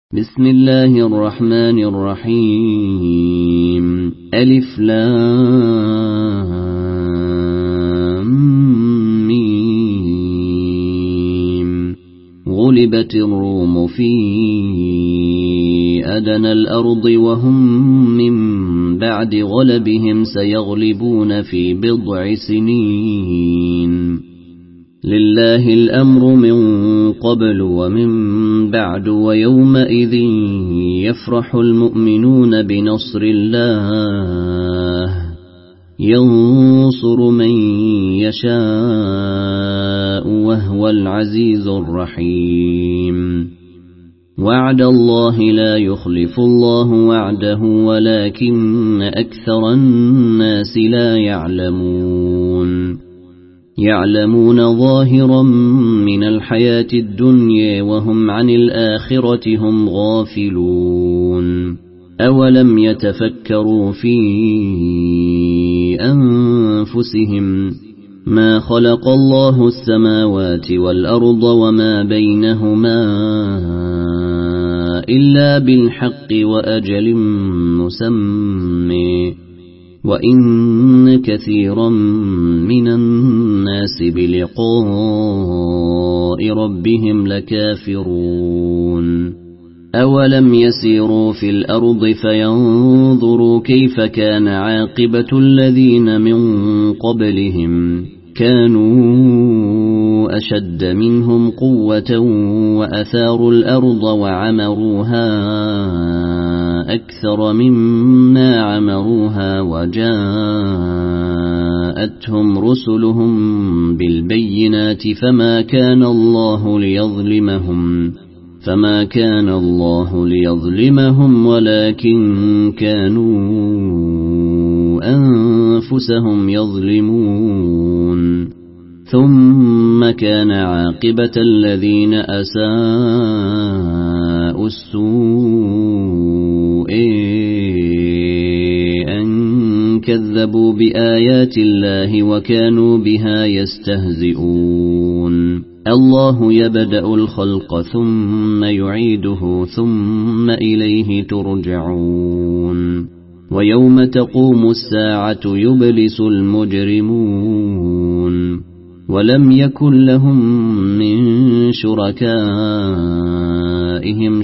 بسم الله الرحمن الرحيم ألف لام ميم غلبت الروم في أدنى الأرض وهم من بعد غلبهم سيغلبون في بضع سنين لله الأمر من قبل ومن بعد ويومئذ يفرح المؤمنون بنصر الله ينصر من يشاء وهو العزيز الرحيم وعد الله لا يخلف الله وعده ولكن أكثر الناس لا يعلمون ظاهرا من الحياة الدنيا وهم عن الآخرة هم غافلون أولم يتفكروا في أنفسهم ما خلق الله السماوات والأرض وما بينهما إلا بالحق وأجل مسمى وإن كثيرا من الناس بلقاء ربهم لكافرون أولم يسيروا في الأرض فينظروا كيف كان عاقبة الذين من قبلهم كانوا أشد منهم قوة وأثاروا الأرض وعمروها أكثر مما عمروها وجاءتهم رسلهم بالبينات فما كان الله ليظلمهم ولكن كانوا أنفسهم يظلمون ثم كان عاقبة الذين أساءوا السوء أن كذبوا بآيات الله وكانوا بها يستهزئون الله يبدأ الخلق ثم يعيده ثم إليه ترجعون ويوم تقوم الساعة يبلس المجرمون ولم يكن لهم من شركائهم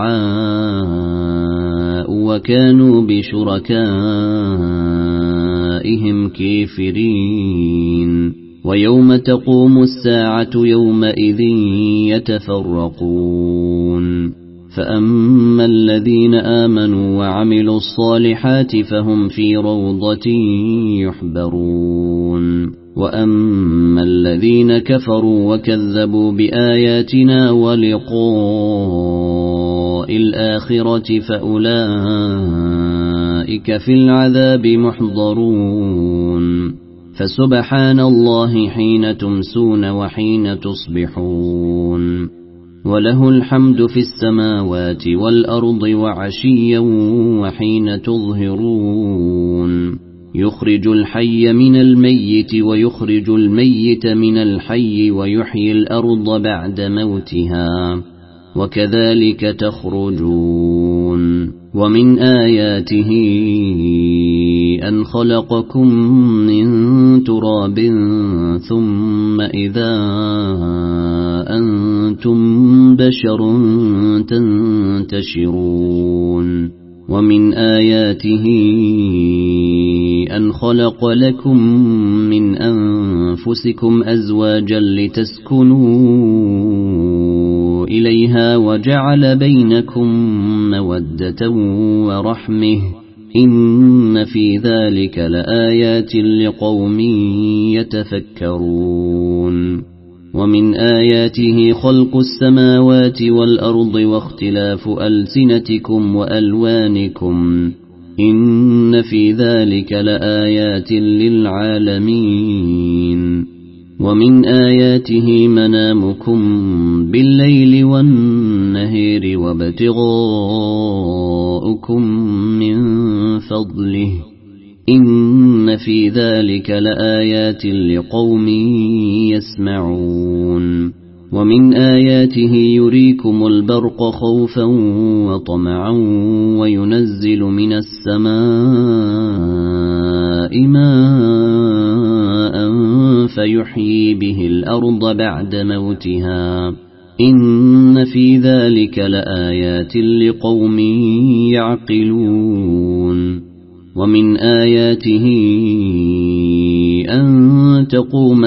شفعاء وكانوا بشركائهم كافرين ويوم تقوم الساعة يومئذ يتفرقون فأما الذين آمنوا وعملوا الصالحات فهم في روضة يحبرون وأما الذين كفروا وكذبوا بآياتنا ولقاء الآخرة فأولئك في العذاب محضرون فسبحان الله حين تمسون وحين تصبحون وله الحمد في السماوات والأرض وعشيا وحين تظهرون يخرج الحي من الميت ويخرج الميت من الحي ويحيي الأرض بعد موتها وكذلك تخرجون ومن آياته أن خلقكم من تراب ثم إذا أنتم بشر تنتشرون ومن آياته أن خلق لكم من أنفسكم أزواجا لتسكنوا إليها وجعل بينكم مودة ورحمة إن في ذلك لآيات لقوم يتفكرون ومن آياته خلق السماوات والأرض واختلاف ألسنتكم وألوانكم إن في ذلك لآيات للعالمين ومن آياته منامكم بالليل والنهار وابتغاؤكم من فضله إن في ذلك لآيات لقوم يسمعون ومن آياته يريكم البرق خوفا وطمعا وينزل من السماء ماء فيحيي به الأرض بعد موتها إن في ذلك لآيات لقوم يعقلون ومن آياته أن تقوم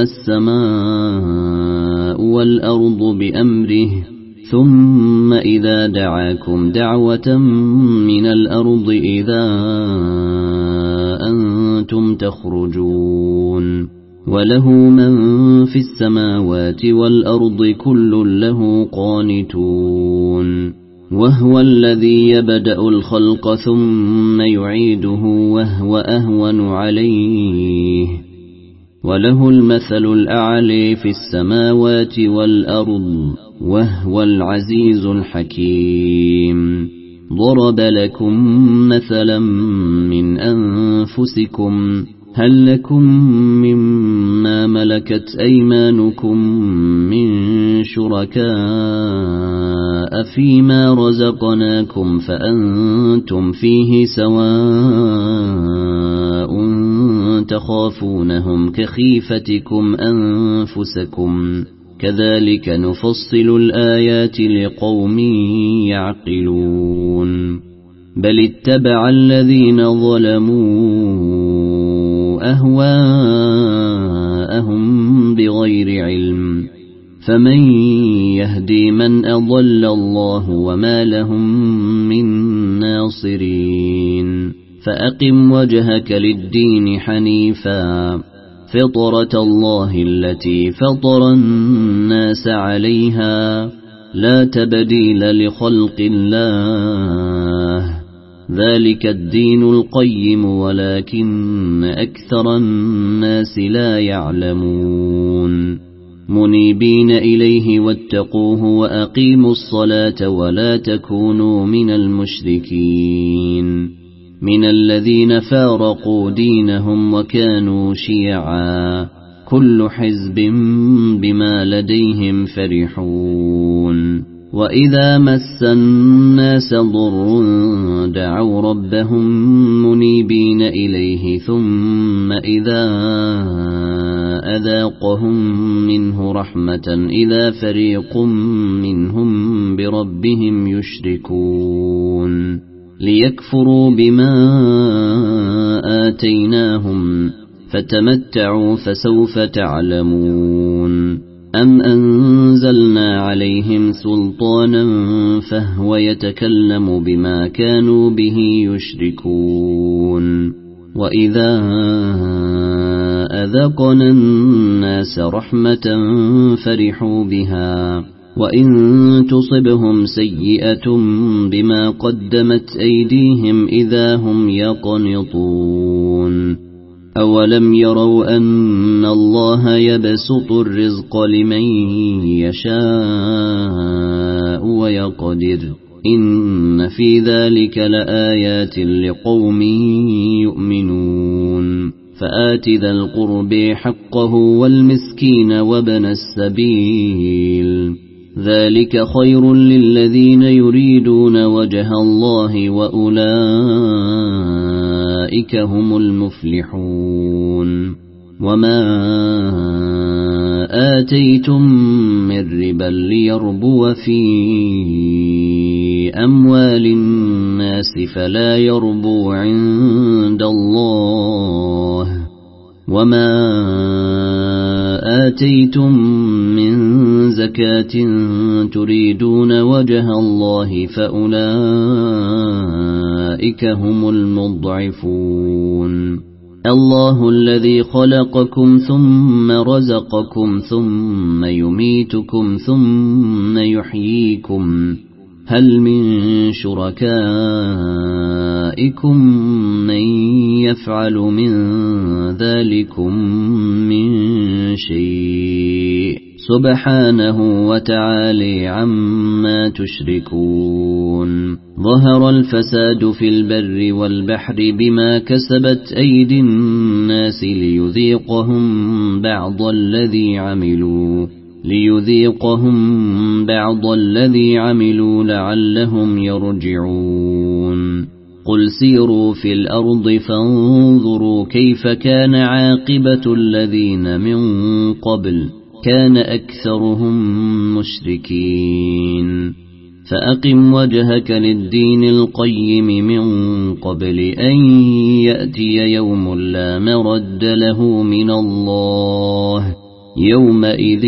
السماء والأرض بأمره ثم إذا دعاكم دعوة من الأرض إذا أنتم تخرجون وله من في السماوات والأرض كل له قانتون وهو الذي يبدأ الخلق ثم يعيده وهو أهون عليه وله المثل الأعلى في السماوات والأرض وهو العزيز الحكيم ضرب لكم مثلا من أنفسكم هل لكم مما ملكت أيمانكم من شركاء فيما رزقناكم فأنتم فيه سواء تخافونهم كخيفتكم أنفسكم كذلك نفصل الآيات لقوم يعقلون بل اتبع الذين ظلموا أهواءهم بغير علم فمن يهدي من أضل الله وما لهم من ناصرين فأقم وجهك للدين حنيفا فطرة الله التي فطر الناس عليها لا تبديل لخلق الله ذلك الدين القيم ولكن أكثر الناس لا يعلمون منيبين إليه واتقوه وأقيموا الصلاة ولا تكونوا من المشركين من الذين فارقوا دينهم وكانوا شيعا كل حزب بما لديهم فرحون وإذا مس الناس ضر دعوا ربهم منيبين إليه ثم إذا أذاقهم منه رحمة إذا فريق منهم بربهم يشركون ليكفروا بما آتيناهم فتمتعوا فسوف تعلمون أم أنزلنا عليهم سلطانا فهو يتكلم بما كانوا به يشركون وإذا أذقنا الناس رحمة فرحوا بها وإن تصبهم سيئة بما قدمت أيديهم إذا هم يقنطون أولم يروا أن الله يبسط الرزق لمن يشاء ويقدر إن في ذلك لآيات لقوم يؤمنون فآت ذا القرب حقه والمسكين وابن السبيل ذلك خير للذين يريدون وجه الله وأولئك هم المفلحون وما آتيتم من ربا ليربو في أموال الناس فلا يربو عند الله وما آتيتم من زكاة تريدون وجه الله فأولئك هم المضعفون الله الذي خلقكم ثم رزقكم ثم يميتكم ثم يحييكم هل من شركائكم من يفعل من ذلكم من شيء سبحانه وتعالى عما تشركون ظهر الفساد في البر والبحر بما كسبت أيدي الناس ليذيقهم بعض الذي عملوا ليذيقهم بعض الذي عملوا لعلهم يرجعون قل سيروا في الأرض فانظروا كيف كان عاقبة الذين من قبل كان أكثرهم مشركين فأقم وجهك للدين القيم من قبل أن يأتي يوم لا مرد له من الله يومئذ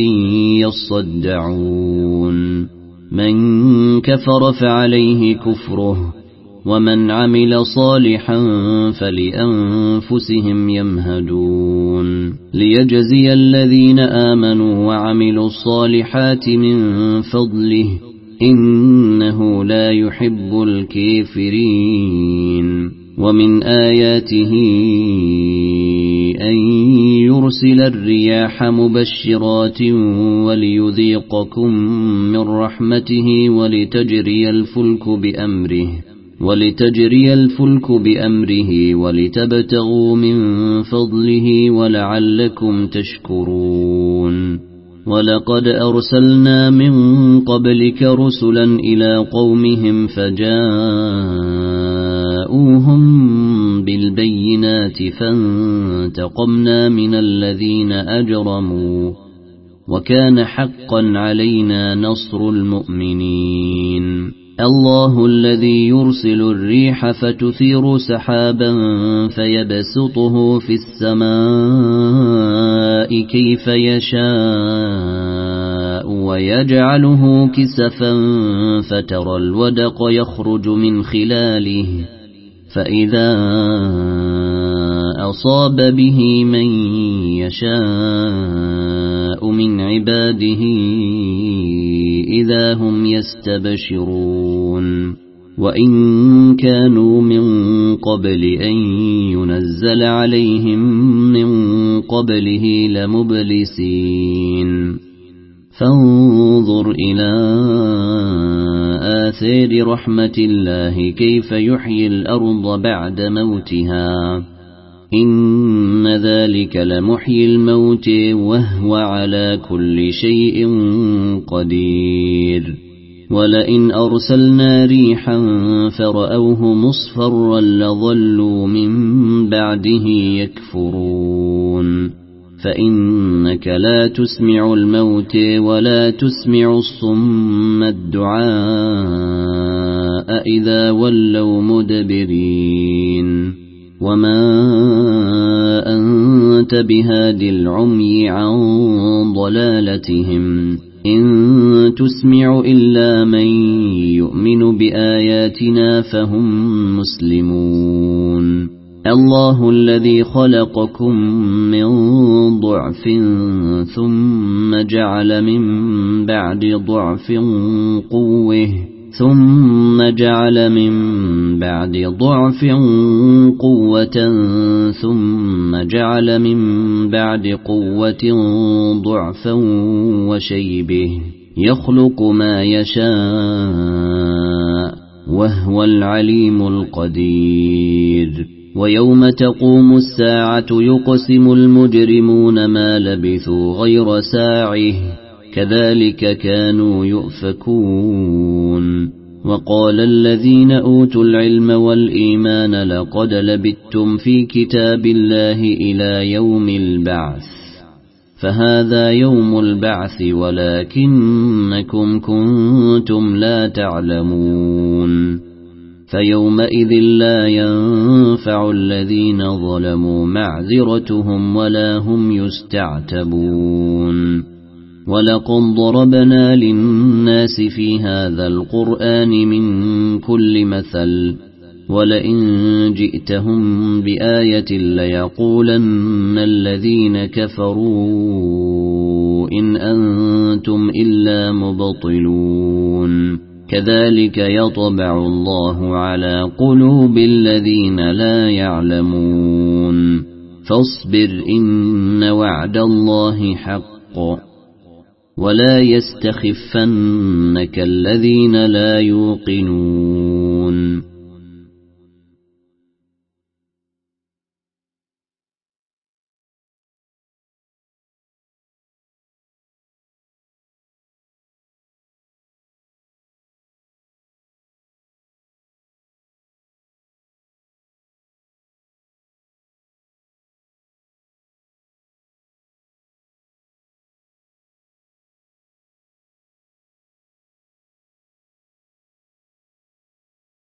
يصدعون من كفر فعليه كفره ومن عمل صالحا فلأنفسهم يمهدون ليجزي الذين آمنوا وعملوا الصالحات من فضله إنه لا يحب الكافرين ومن آياته أن يرسل الرياح مبشرات وليذيقكم من رحمته ولتجري الفلك بأمره ولتبتغوا من فضله ولعلكم تشكرون ولقد أرسلنا من قبلك رسلا إلى قومهم فجاءوهم بالبينات فانتقمنا من الذين أجرموا وكان حقا علينا نصر المؤمنين الله الذي يرسل الريح فتثير سحابا فيبسطه في السماء كيف يشاء ويجعله كسفا فترى الودق يخرج من خلاله فإذا أصاب به من يشاء من عباده إذا هم يستبشرون وإن كانوا من قبل أن ينزل عليهم من قبله لمبلسين فانظر إلى آثار رحمة الله كيف يحيي الأرض بعد موتها إن ذلك لمحيي الموت وهو على كل شيء قدير ولئن أرسلنا ريحا فرأوه مصفرا لظلوا من بعده يكفرون فإنك لا تسمع الموت ولا تسمع الصم الدعاء إذا ولوا مدبرين وما أنت بهاد العمي عن ضلالتهم إن تسمع إلا من يؤمن بآياتنا فهم مسلمون الله الذي خلقكم من ضعف ثم جعل من بعد ضعف قوة ثم جعل من بعد ضعف قوة ثم جعل من بعد قوة ضعفا وشيبه يخلق ما يشاء وهو العليم القدير ويوم تقوم الساعة يقسم المجرمون ما لبثوا غير ساعه كذلك كانوا يؤفكون وقال الذين أوتوا العلم والإيمان لقد لبثتم في كتاب الله إلى يوم البعث فهذا يوم البعث ولكنكم كنتم لا تعلمون فيومئذ لا ينفع الذين ظلموا معذرتهم ولا هم يستعتبون ولقد ضربنا للناس في هذا القرآن من كل مثل ولئن جئتهم بآية ليقولن الذين كفروا إن أنتم إلا مبطلون كذلك يطبع الله على قلوب الذين لا يعلمون فاصبر إن وعد الله حق ولا يستخفنك الذين لا يوقنون